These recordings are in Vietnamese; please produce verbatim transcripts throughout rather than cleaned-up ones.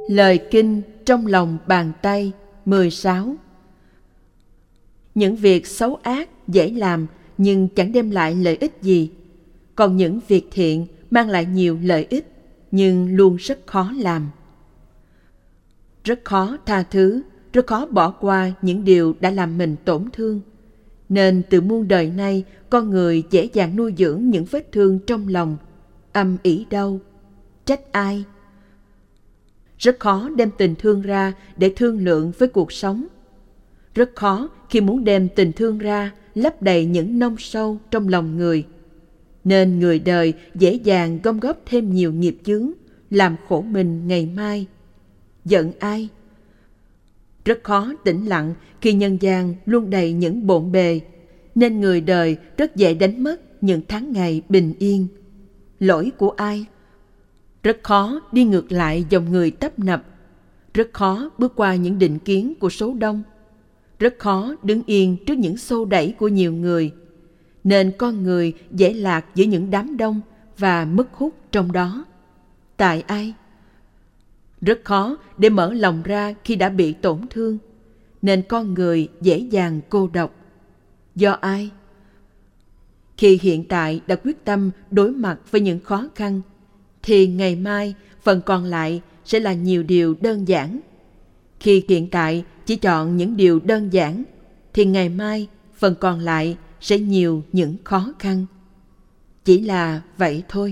Lời kinh trong lòng bàn tay mười sáu. Những việc xấu ác dễ làm nhưng chẳng đem lại lợi ích gì. Còn những việc thiện mang lại nhiều lợi ích nhưng luôn rất khó làm. Rất khó tha thứ, rất khó bỏ qua những điều đã làm mình tổn thương. Nên từ muôn đời nay, con người dễ dàng nuôi dưỡng những vết thương trong lòng, âm ỉ đau, trách ai. Rất khó đem tình thương ra để thương lượng với cuộc sống. Rất khó khi muốn đem tình thương ra lấp đầy những nông sâu trong lòng người. Nên người đời dễ dàng gom góp thêm nhiều nghiệp chướng, làm khổ mình ngày mai. Giận ai? Rất khó tĩnh lặng khi nhân gian luôn đầy những bộn bề, nên người đời rất dễ đánh mất những tháng ngày bình yên. Lỗi của ai? Rất khó đi ngược lại dòng người tấp nập, rất khó bước qua những định kiến của số đông, rất khó đứng yên trước những xô đẩy của nhiều người, nên con người dễ lạc giữa những đám đông và mất hút trong đó. Tại ai? Rất khó để mở lòng ra khi đã bị tổn thương, nên con người dễ dàng cô độc. Do ai? Khi hiện tại đã quyết tâm đối mặt với những khó khăn, thì ngày mai phần còn lại sẽ là nhiều điều đơn giản. Khi hiện tại chỉ chọn những điều đơn giản, thì ngày mai phần còn lại sẽ nhiều những khó khăn. Chỉ là vậy thôi.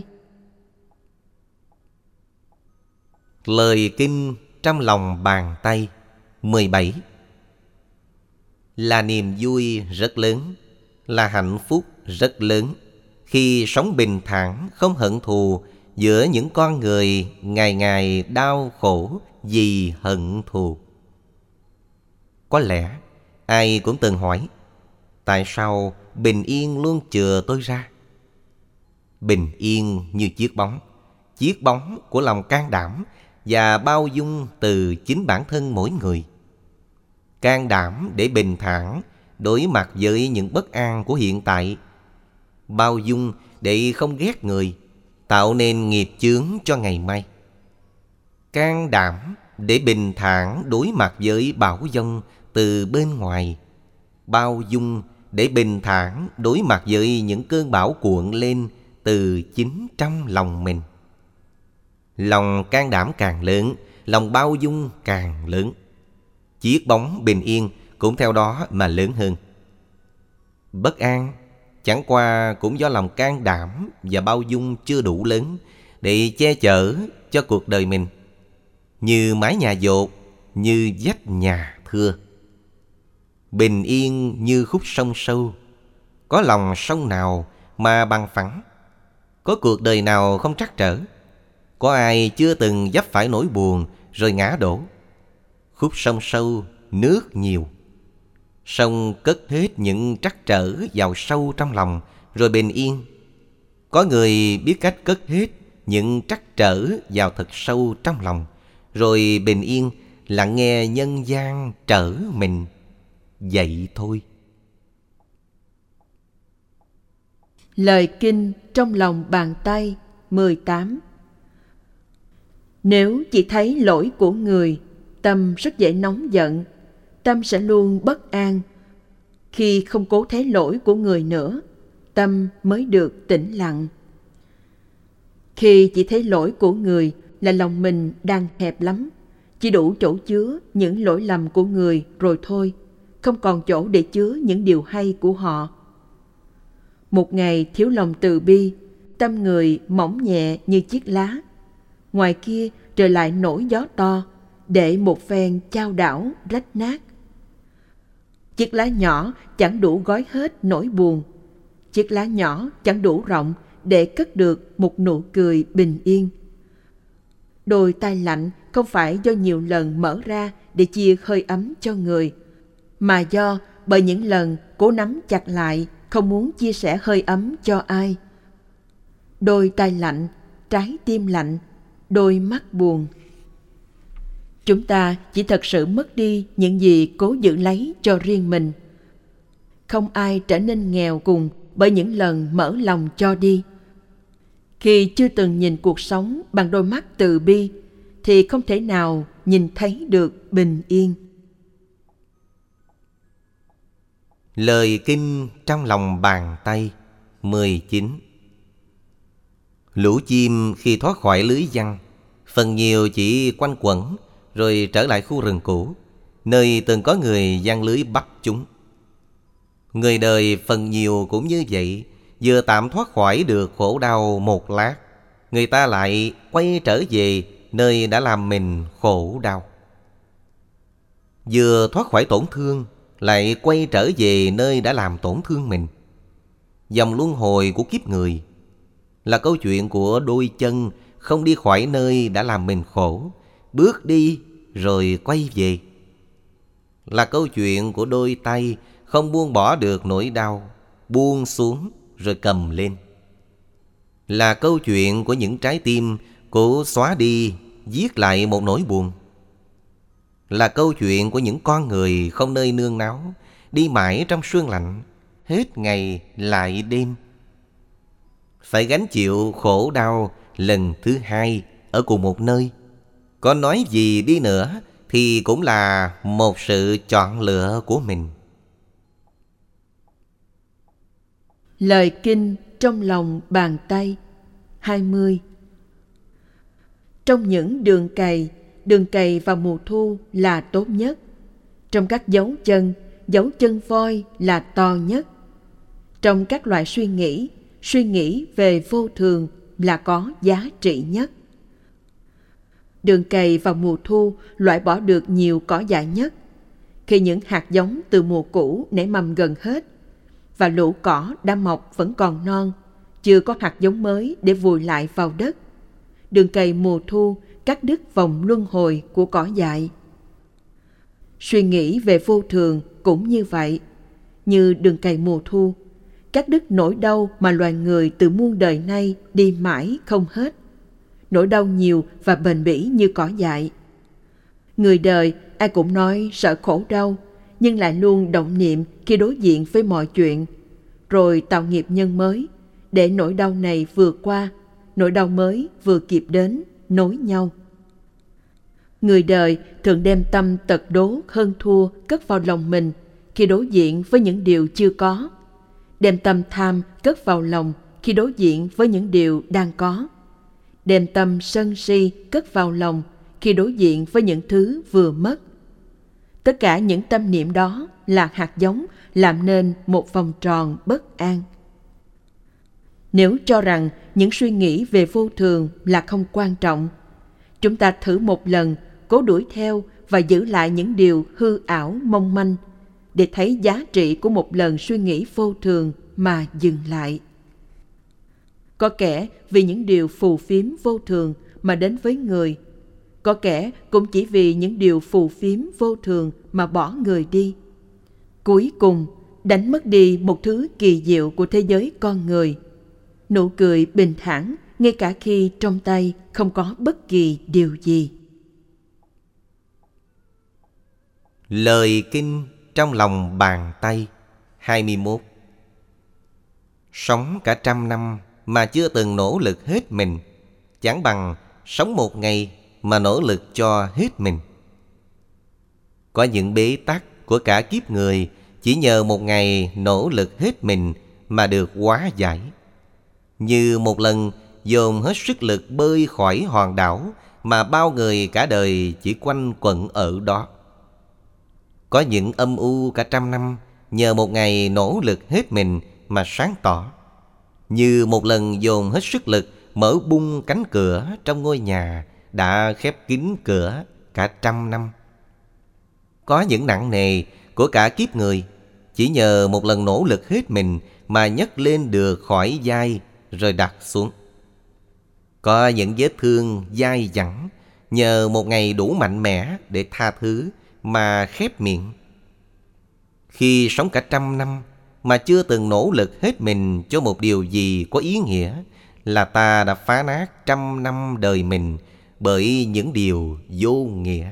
Lời kinh trong lòng bàn tay mười bảy. Là niềm vui rất lớn, là hạnh phúc rất lớn khi sống bình thản không hận thù giữa những con người ngày ngày đau khổ vì hận thù. Có lẽ ai cũng từng hỏi, tại sao bình yên luôn chừa tôi ra? Bình yên như chiếc bóng, chiếc bóng của lòng can đảm và bao dung từ chính bản thân mỗi người. Can đảm để bình thản đối mặt với những bất an của hiện tại, bao dung để không ghét người, tạo nên nghiệp chướng cho ngày mai. Can đảm để bình thản đối mặt với bão giông từ bên ngoài, bao dung để bình thản đối mặt với những cơn bão cuộn lên từ chính trong lòng mình. Lòng can đảm càng lớn, lòng bao dung càng lớn. Chiếc bóng bình yên cũng theo đó mà lớn hơn. Bất an chẳng qua cũng do lòng can đảm và bao dung chưa đủ lớn để che chở cho cuộc đời mình. Như mái nhà dột, như vách nhà thưa. Bình yên như khúc sông sâu, có lòng sông nào mà bằng phẳng? Có cuộc đời nào không trắc trở? Có ai chưa từng vấp phải nỗi buồn rồi ngã đổ? Khúc sông sâu, nước nhiều. Sông cất hết những trắc trở vào sâu trong lòng rồi bình yên. Có người biết cách cất hết những trắc trở vào thật sâu trong lòng rồi bình yên, lặng nghe nhân gian trở mình. Vậy thôi. Lời kinh trong lòng bàn tay mười tám. Nếu chỉ thấy lỗi của người, tâm rất dễ nóng giận, tâm sẽ luôn bất an. Khi không cố thấy lỗi của người nữa, tâm mới được tĩnh lặng. Khi chỉ thấy lỗi của người là lòng mình đang hẹp lắm, chỉ đủ chỗ chứa những lỗi lầm của người rồi thôi, không còn chỗ để chứa những điều hay của họ. Một ngày thiếu lòng từ bi, tâm người mỏng nhẹ như chiếc lá. Ngoài kia trời lại nổi gió to, để một phen chao đảo rách nát. Chiếc lá nhỏ chẳng đủ gói hết nỗi buồn. Chiếc lá nhỏ chẳng đủ rộng để cất được một nụ cười bình yên. Đôi tay lạnh không phải do nhiều lần mở ra để chia hơi ấm cho người, mà do bởi những lần cố nắm chặt lại, không muốn chia sẻ hơi ấm cho ai. Đôi tay lạnh, trái tim lạnh, đôi mắt buồn. Chúng ta chỉ thật sự mất đi những gì cố giữ lấy cho riêng mình. Không ai trở nên nghèo cùng bởi những lần mở lòng cho đi. Khi chưa từng nhìn cuộc sống bằng đôi mắt từ bi, thì không thể nào nhìn thấy được bình yên. Lời kinh trong lòng bàn tay mười chín. Lũ chim khi thoát khỏi lưới giăng, phần nhiều chỉ quanh quẩn rồi trở lại khu rừng cũ, nơi từng có người giăng lưới bắt chúng. Người đời phần nhiều cũng như vậy, vừa tạm thoát khỏi được khổ đau một lát, người ta lại quay trở về nơi đã làm mình khổ đau. Vừa thoát khỏi tổn thương, lại quay trở về nơi đã làm tổn thương mình. Dòng luân hồi của kiếp người là câu chuyện của đôi chân không đi khỏi nơi đã làm mình khổ, bước đi rồi quay về. Là câu chuyện của đôi tay không buông bỏ được nỗi đau, buông xuống rồi cầm lên. Là câu chuyện của những trái tim cố xóa đi, viết lại một nỗi buồn. Là câu chuyện của những con người không nơi nương náu, đi mãi trong sương lạnh, hết ngày lại đêm. Phải gánh chịu khổ đau lần thứ hai ở cùng một nơi. Có nói gì đi nữa thì cũng là một sự chọn lựa của mình. Lời kinh trong lòng bàn tay hai mươi. Trong những đường cày, đường cày vào mùa thu là tốt nhất. Trong các dấu chân, dấu chân voi là to nhất. Trong các loại suy nghĩ, suy nghĩ về vô thường là có giá trị nhất. Đường cày vào mùa thu loại bỏ được nhiều cỏ dại nhất. Khi những hạt giống từ mùa cũ nảy mầm gần hết, và lũ cỏ đã mọc vẫn còn non, chưa có hạt giống mới để vùi lại vào đất, đường cày mùa thu cắt đứt vòng luân hồi của cỏ dại. Suy nghĩ về vô thường cũng như vậy, như đường cày mùa thu, cắt đứt nỗi đau mà loài người từ muôn đời nay đi mãi không hết. Nỗi đau nhiều và bền bỉ như cỏ dại. Người đời ai cũng nói sợ khổ đau, nhưng lại luôn động niệm khi đối diện với mọi chuyện, rồi tạo nghiệp nhân mới, để nỗi đau này vừa qua, nỗi đau mới vừa kịp đến, nối nhau. Người đời thường đem tâm tật đố hơn thua cất vào lòng mình khi đối diện với những điều chưa có, đem tâm tham cất vào lòng khi đối diện với những điều đang có, đem tâm sân si cất vào lòng khi đối diện với những thứ vừa mất. Tất cả những tâm niệm đó là hạt giống làm nên một vòng tròn bất an. Nếu cho rằng những suy nghĩ về vô thường là không quan trọng, chúng ta thử một lần cố đuổi theo và giữ lại những điều hư ảo mong manh để thấy giá trị của một lần suy nghĩ vô thường mà dừng lại. Có kẻ vì những điều phù phiếm vô thường mà đến với người, có kẻ cũng chỉ vì những điều phù phiếm vô thường mà bỏ người đi. Cuối cùng, đánh mất đi một thứ kỳ diệu của thế giới con người, nụ cười bình thản ngay cả khi trong tay không có bất kỳ điều gì. Lời kinh trong lòng bàn tay hai mươi mốt. Sống cả trăm năm mà chưa từng nỗ lực hết mình, chẳng bằng sống một ngày mà nỗ lực cho hết mình. Có những bế tắc của cả kiếp người chỉ nhờ một ngày nỗ lực hết mình mà được hóa giải. Như một lần dồn hết sức lực bơi khỏi hòn đảo mà bao người cả đời chỉ quanh quẩn ở đó. Có những âm u cả trăm năm nhờ một ngày nỗ lực hết mình mà sáng tỏ. Như một lần dồn hết sức lực mở bung cánh cửa trong ngôi nhà đã khép kín cửa cả trăm năm. Có những nặng nề của cả kiếp người chỉ nhờ một lần nỗ lực hết mình mà nhấc lên được khỏi vai rồi đặt xuống. Có những vết thương dai dẳng nhờ một ngày đủ mạnh mẽ để tha thứ mà khép miệng. Khi sống cả trăm năm mà chưa từng nỗ lực hết mình cho một điều gì có ý nghĩa là ta đã phá nát trăm năm đời mình bởi những điều vô nghĩa.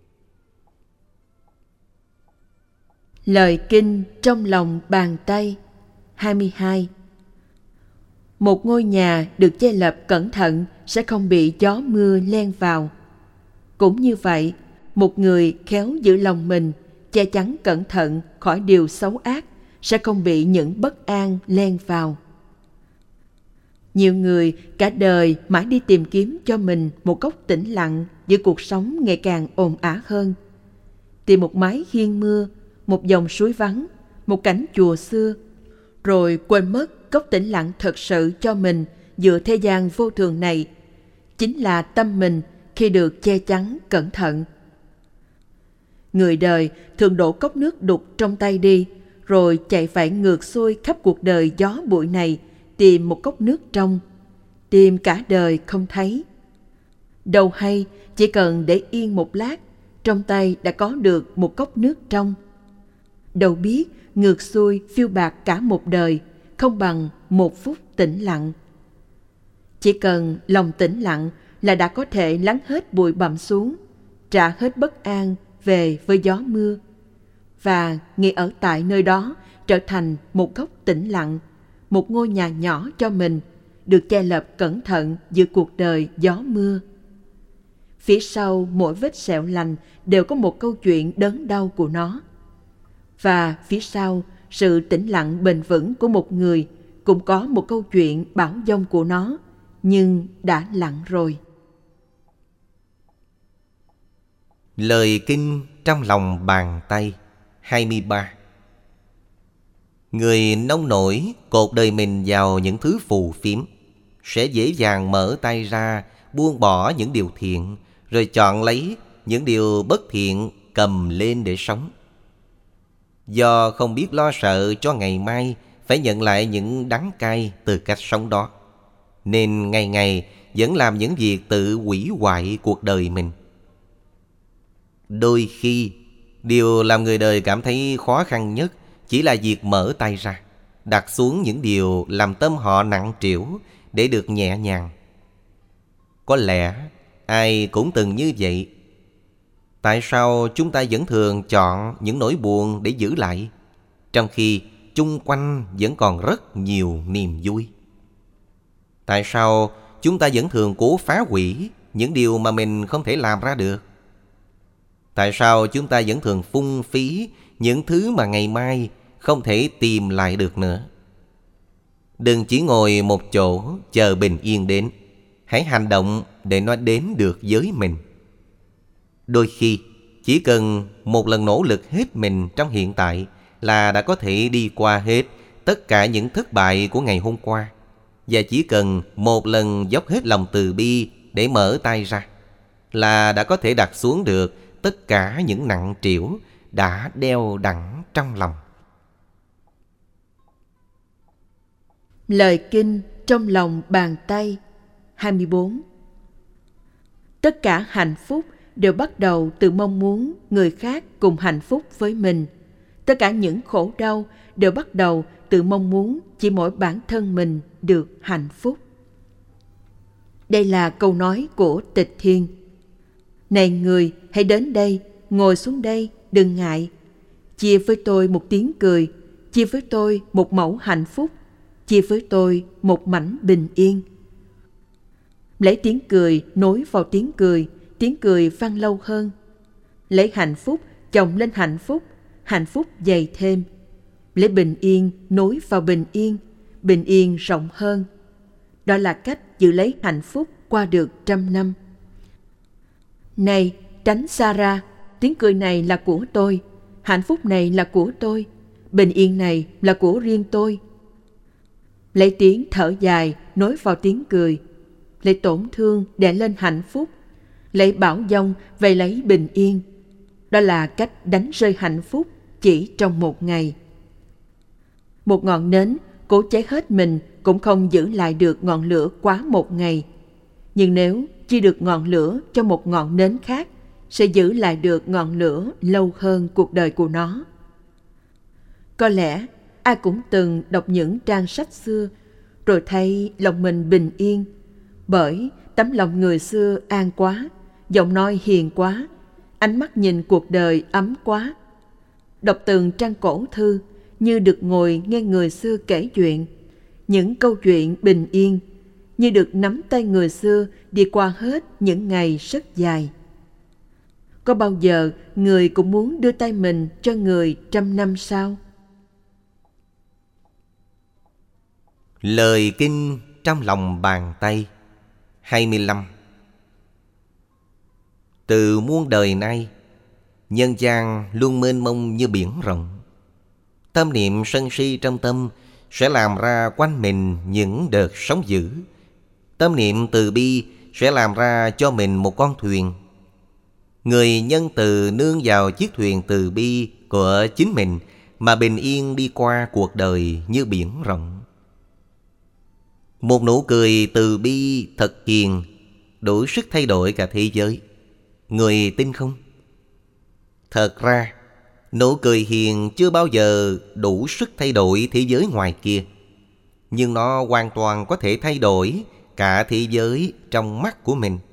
Lời kinh trong lòng bàn tay hai mươi hai. Một ngôi nhà được che lợp cẩn thận sẽ không bị gió mưa len vào. Cũng như vậy, một người khéo giữ lòng mình, che chắn cẩn thận khỏi điều xấu ác, sẽ không bị những bất an len vào. Nhiều người cả đời mãi đi tìm kiếm cho mình một góc tĩnh lặng giữa cuộc sống ngày càng ồn ào hơn. Tìm một mái hiên mưa, một dòng suối vắng, một cảnh chùa xưa, rồi quên mất góc tĩnh lặng thật sự cho mình giữa thế gian vô thường này, chính là tâm mình khi được che chắn cẩn thận. Người đời thường đổ cốc nước đục trong tay đi, rồi chạy vạy ngược xuôi khắp cuộc đời gió bụi này tìm một cốc nước trong, tìm cả đời không thấy. Đâu hay chỉ cần để yên một lát, trong tay đã có được một cốc nước trong. Đâu biết ngược xuôi phiêu bạt cả một đời, không bằng một phút tĩnh lặng. Chỉ cần lòng tĩnh lặng là đã có thể lắng hết bụi bặm xuống, trả hết bất an về với gió mưa, và ngay ở tại nơi đó trở thành một góc tĩnh lặng, một ngôi nhà nhỏ cho mình, được che lấp cẩn thận giữa cuộc đời gió mưa. Phía sau mỗi vết sẹo lành đều có một câu chuyện đớn đau của nó. Và phía sau sự tĩnh lặng bền vững của một người cũng có một câu chuyện bão dông của nó, nhưng đã lặng rồi. Lời kinh trong lòng bàn tay hai mươi ba. Người nông nổi cột đời mình vào những thứ phù phiếm sẽ dễ dàng mở tay ra, buông bỏ những điều thiện, rồi chọn lấy những điều bất thiện cầm lên để sống. Do không biết lo sợ cho ngày mai phải nhận lại những đắng cay từ cách sống đó, nên ngày ngày vẫn làm những việc tự hủy hoại cuộc đời mình. Đôi khi, điều làm người đời cảm thấy khó khăn nhất chỉ là việc mở tay ra, đặt xuống những điều làm tâm họ nặng trĩu để được nhẹ nhàng. Có lẽ ai cũng từng như vậy. Tại sao chúng ta vẫn thường chọn những nỗi buồn để giữ lại, trong khi chung quanh vẫn còn rất nhiều niềm vui? Tại sao chúng ta vẫn thường cố phá hủy những điều mà mình không thể làm ra được? Tại sao chúng ta vẫn thường phung phí những thứ mà ngày mai không thể tìm lại được nữa? Đừng chỉ ngồi một chỗ chờ bình yên đến. Hãy hành động để nó đến được với mình. Đôi khi, chỉ cần một lần nỗ lực hết mình trong hiện tại là đã có thể đi qua hết tất cả những thất bại của ngày hôm qua. Và chỉ cần một lần dốc hết lòng từ bi để mở tay ra là đã có thể đặt xuống được tất cả những nặng trĩu đã đeo đẳng trong lòng. Lời kinh trong lòng bàn tay hai mươi bốn. Tất cả hạnh phúc đều bắt đầu từ mong muốn người khác cùng hạnh phúc với mình. Tất cả những khổ đau đều bắt đầu từ mong muốn chỉ mỗi bản thân mình được hạnh phúc. Đây là câu nói của Tịch Thiên. Này người, hãy đến đây, ngồi xuống đây, đừng ngại. Chia với tôi một tiếng cười, chia với tôi một mẩu hạnh phúc, chia với tôi một mảnh bình yên. Lấy tiếng cười nối vào tiếng cười, tiếng cười vang lâu hơn. Lấy hạnh phúc chồng lên hạnh phúc, hạnh phúc dày thêm. Lấy bình yên nối vào bình yên, bình yên rộng hơn. Đó là cách giữ lấy hạnh phúc qua được trăm năm. Này, tránh xa ra, tiếng cười này là của tôi, hạnh phúc này là của tôi, bình yên này là của riêng tôi. Lấy tiếng thở dài nối vào tiếng cười, lấy tổn thương đè lên hạnh phúc, lấy bão dông về lấy bình yên. Đó là cách đánh rơi hạnh phúc chỉ trong một ngày. Một ngọn nến cố cháy hết mình cũng không giữ lại được ngọn lửa quá một ngày. Nhưng nếu chia được ngọn lửa cho một ngọn nến khác, sẽ giữ lại được ngọn lửa lâu hơn cuộc đời của nó. Có lẽ ai cũng từng đọc những trang sách xưa, rồi thấy lòng mình bình yên, bởi tấm lòng người xưa an quá, giọng nói hiền quá, ánh mắt nhìn cuộc đời ấm quá. Đọc từng trang cổ thư như được ngồi nghe người xưa kể chuyện, những câu chuyện bình yên, như được nắm tay người xưa đi qua hết những ngày rất dài. Có bao giờ người cũng muốn đưa tay mình cho người trăm năm sau? Lời kinh trong lòng bàn tay. Hai mươi lăm. Từ muôn đời nay, nhân gian luôn mênh mông như biển rộng. Tâm niệm sân si trong tâm sẽ làm ra quanh mình những đợt sóng dữ. Tâm niệm từ bi sẽ làm ra cho mình một con thuyền. Người nhân từ nương vào chiếc thuyền từ bi của chính mình mà bình yên đi qua cuộc đời như biển rộng. Một nụ cười từ bi thật hiền đủ sức thay đổi cả thế giới. Người tin không? Thật ra, nụ cười hiền chưa bao giờ đủ sức thay đổi thế giới ngoài kia. Nhưng nó hoàn toàn có thể thay đổi cả thế giới trong mắt của mình.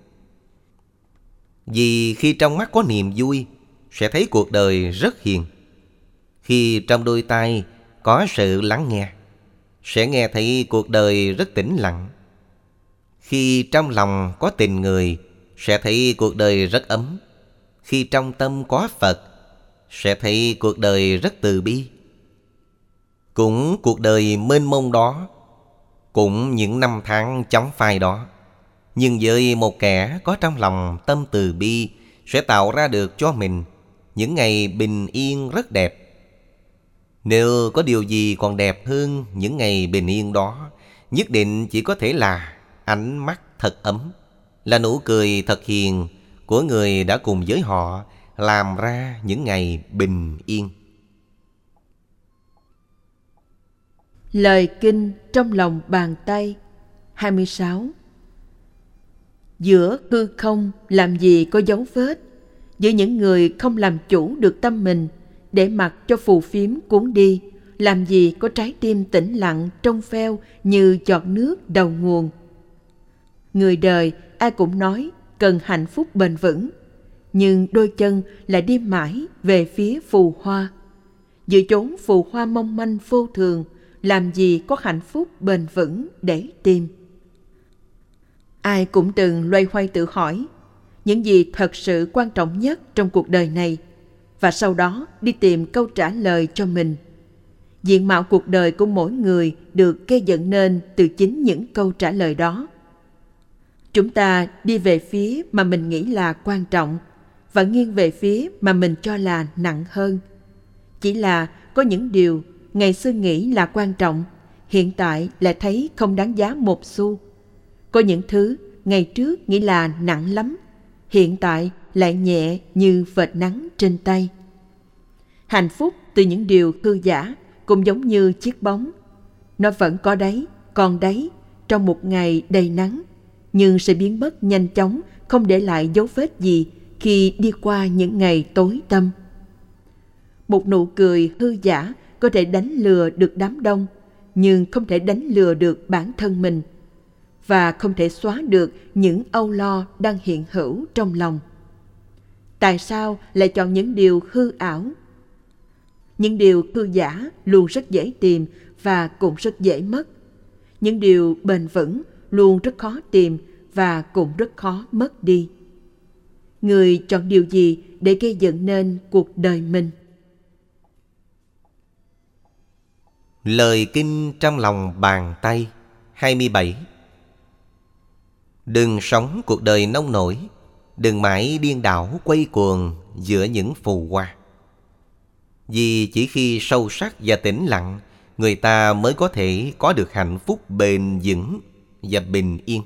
Vì khi trong mắt có niềm vui, sẽ thấy cuộc đời rất hiền. Khi trong đôi tai có sự lắng nghe, sẽ nghe thấy cuộc đời rất tĩnh lặng. Khi trong lòng có tình người, sẽ thấy cuộc đời rất ấm. Khi trong tâm có Phật, sẽ thấy cuộc đời rất từ bi. Cũng cuộc đời mênh mông đó, cũng những năm tháng chóng phai đó, nhưng với một kẻ có trong lòng tâm từ bi, sẽ tạo ra được cho mình những ngày bình yên rất đẹp. Nếu có điều gì còn đẹp hơn những ngày bình yên đó, nhất định chỉ có thể là ánh mắt thật ấm, là nụ cười thật hiền của người đã cùng với họ làm ra những ngày bình yên. Lời kinh trong lòng bàn tay. Hai mươi sáu. Giữa hư không làm gì có dấu vết, giữa những người không làm chủ được tâm mình, để mặc cho phù phiếm cuốn đi, làm gì có trái tim tĩnh lặng trong veo như giọt nước đầu nguồn. Người đời ai cũng nói cần hạnh phúc bền vững, nhưng đôi chân lại đi mãi về phía phù hoa. Giữa chốn phù hoa mong manh vô thường, làm gì có hạnh phúc bền vững để tìm. Ai cũng từng loay hoay tự hỏi những gì thật sự quan trọng nhất trong cuộc đời này, và sau đó đi tìm câu trả lời cho mình. Diện mạo cuộc đời của mỗi người được gây dựng nên từ chính những câu trả lời đó. Chúng ta đi về phía mà mình nghĩ là quan trọng và nghiêng về phía mà mình cho là nặng hơn. Chỉ là có những điều ngày xưa nghĩ là quan trọng, hiện tại lại thấy không đáng giá một xu. Có những thứ ngày trước nghĩ là nặng lắm, hiện tại lại nhẹ như vệt nắng trên tay. Hạnh phúc từ những điều hư giả cũng giống như chiếc bóng. Nó vẫn có đấy, còn đấy, trong một ngày đầy nắng, nhưng sẽ biến mất nhanh chóng, không để lại dấu vết gì khi đi qua những ngày tối tăm. Một nụ cười hư giả có thể đánh lừa được đám đông, nhưng không thể đánh lừa được bản thân mình, và không thể xóa được những âu lo đang hiện hữu trong lòng. Tại sao lại chọn những điều hư ảo? Những điều hư giả luôn rất dễ tìm và cũng rất dễ mất. Những điều bền vững luôn rất khó tìm và cũng rất khó mất đi. Người chọn điều gì để gây dựng nên cuộc đời mình? Lời kinh trong lòng bàn tay. Hai mươi bảy. Đừng sống cuộc đời nông nổi, đừng mãi điên đảo quay cuồng giữa những phù hoa. Vì chỉ khi sâu sắc và tĩnh lặng, người ta mới có thể có được hạnh phúc bền vững và bình yên.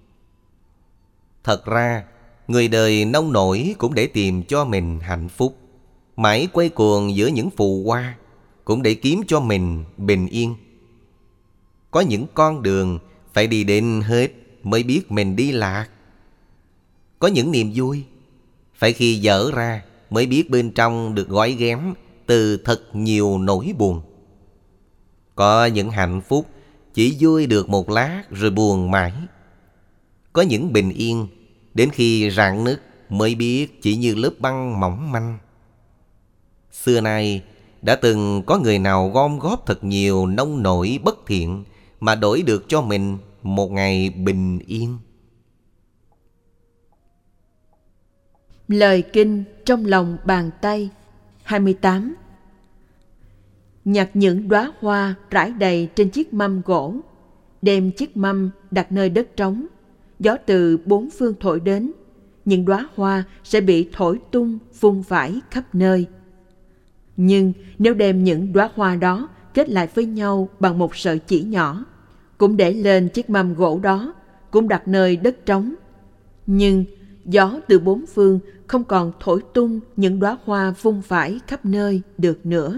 Thật ra, người đời nông nổi cũng để tìm cho mình hạnh phúc, mãi quay cuồng giữa những phù hoa cũng để kiếm cho mình bình yên. Có những con đường phải đi đến hết mới biết mình đi lạc. Có những niềm vui phải khi dở ra mới biết bên trong được gói ghém từ thật nhiều nỗi buồn. Có những hạnh phúc chỉ vui được một lát rồi buồn mãi. Có những bình yên đến khi rạn nứt mới biết chỉ như lớp băng mỏng manh. Xưa nay đã từng có người nào gom góp thật nhiều nông nổi bất thiện mà đổi được cho mình một ngày bình yên? Lời kinh trong lòng bàn tay. hai mươi tám. Nhặt những đóa hoa rải đầy trên chiếc mâm gỗ, đem chiếc mâm đặt nơi đất trống. Gió từ bốn phương thổi đến, những đóa hoa sẽ bị thổi tung vung vãi khắp nơi. Nhưng nếu đem những đóa hoa đó kết lại với nhau bằng một sợi chỉ nhỏ, cũng để lên chiếc mâm gỗ đó, cũng đặt nơi đất trống, nhưng gió từ bốn phương không còn thổi tung những đóa hoa vung vãi khắp nơi được nữa.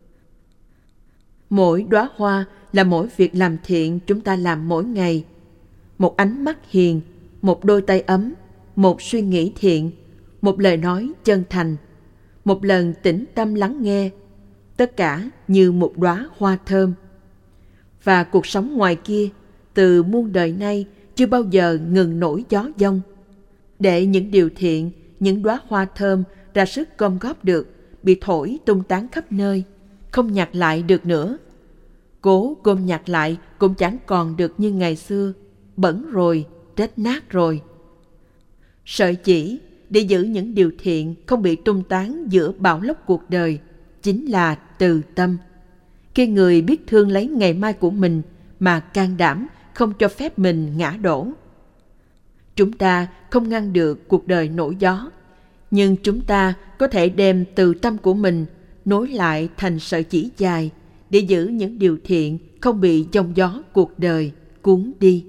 Mỗi đóa hoa là mỗi việc làm thiện chúng ta làm mỗi ngày. Một ánh mắt hiền, một đôi tay ấm, một suy nghĩ thiện, một lời nói chân thành, một lần tĩnh tâm lắng nghe, tất cả như một đóa hoa thơm. Và cuộc sống ngoài kia, từ muôn đời nay chưa bao giờ ngừng nổi gió giông. Để những điều thiện, những đóa hoa thơm ra sức gom góp được, bị thổi tung tán khắp nơi, không nhặt lại được nữa. Cố gom nhặt lại cũng chẳng còn được như ngày xưa, bẩn rồi, rách nát rồi. Sợi chỉ để giữ những điều thiện không bị tung tán giữa bão lốc cuộc đời chính là từ tâm. Khi người biết thương lấy ngày mai của mình mà can đảm không cho phép mình ngã đổ. Chúng ta không ngăn được cuộc đời nổi gió, nhưng chúng ta có thể đem từ tâm của mình nối lại thành sợi chỉ dài để giữ những điều thiện không bị giông gió cuộc đời cuốn đi.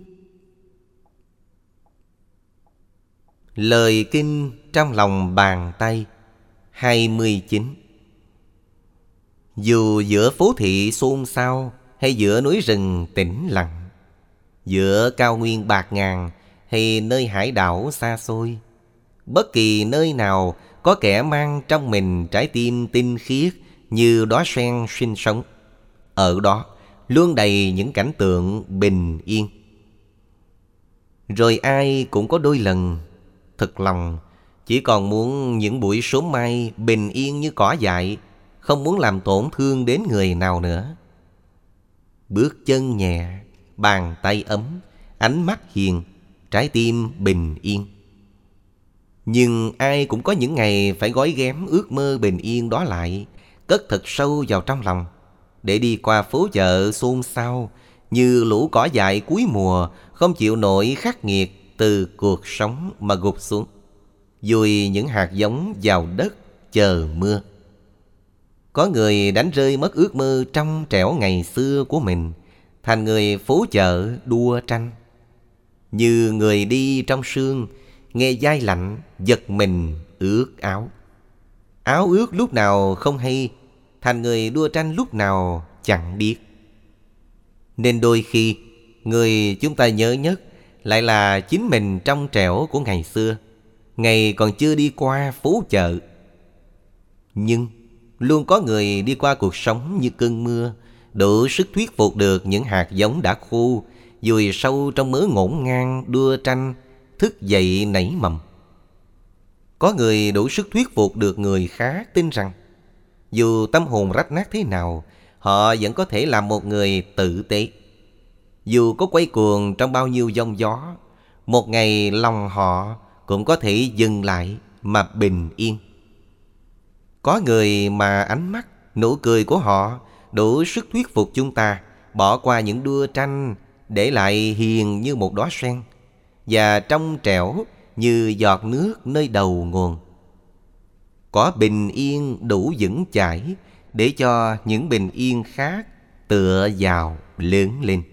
Lời kinh trong lòng bàn tay. hai mươi chín. Dù giữa phố thị xôn xao, hay giữa núi rừng tĩnh lặng, giữa cao nguyên bạt ngàn, hay nơi hải đảo xa xôi, bất kỳ nơi nào có kẻ mang trong mình trái tim tinh khiết như đóa sen sinh sống, ở đó luôn đầy những cảnh tượng bình yên. Rồi ai cũng có đôi lần thực lòng chỉ còn muốn những buổi sớm mai bình yên như cỏ dại, không muốn làm tổn thương đến người nào nữa. Bước chân nhẹ, bàn tay ấm, ánh mắt hiền, trái tim bình yên. Nhưng ai cũng có những ngày phải gói ghém ước mơ bình yên đó lại, cất thật sâu vào trong lòng, để đi qua phố chợ xôn xao như lũ cỏ dại cuối mùa, không chịu nổi khắc nghiệt từ cuộc sống mà gục xuống, vùi những hạt giống vào đất chờ mưa. Có người đánh rơi mất ước mơ trong trẻo ngày xưa của mình, thành người phố chợ đua tranh. Như người đi trong sương, nghe dai lạnh, giật mình ướt áo. Áo ướt lúc nào không hay, thành người đua tranh lúc nào chẳng biết. Nên đôi khi, người chúng ta nhớ nhất lại là chính mình trong trẻo của ngày xưa, ngày còn chưa đi qua phố chợ. Nhưng luôn có người đi qua cuộc sống như cơn mưa, đủ sức thuyết phục được những hạt giống đã khô, vùi sâu trong mớ ngổn ngang đua tranh, thức dậy nảy mầm. Có người đủ sức thuyết phục được người khác tin rằng dù tâm hồn rách nát thế nào, họ vẫn có thể làm một người tử tế. Dù có quay cuồng trong bao nhiêu giông gió, một ngày lòng họ cũng có thể dừng lại mà bình yên. Có người mà ánh mắt, nụ cười của họ đủ sức thuyết phục chúng ta bỏ qua những đua tranh, để lại hiền như một đóa sen và trong trẻo như giọt nước nơi đầu nguồn. Có bình yên đủ vững chãi để cho những bình yên khác tựa vào lớn lên.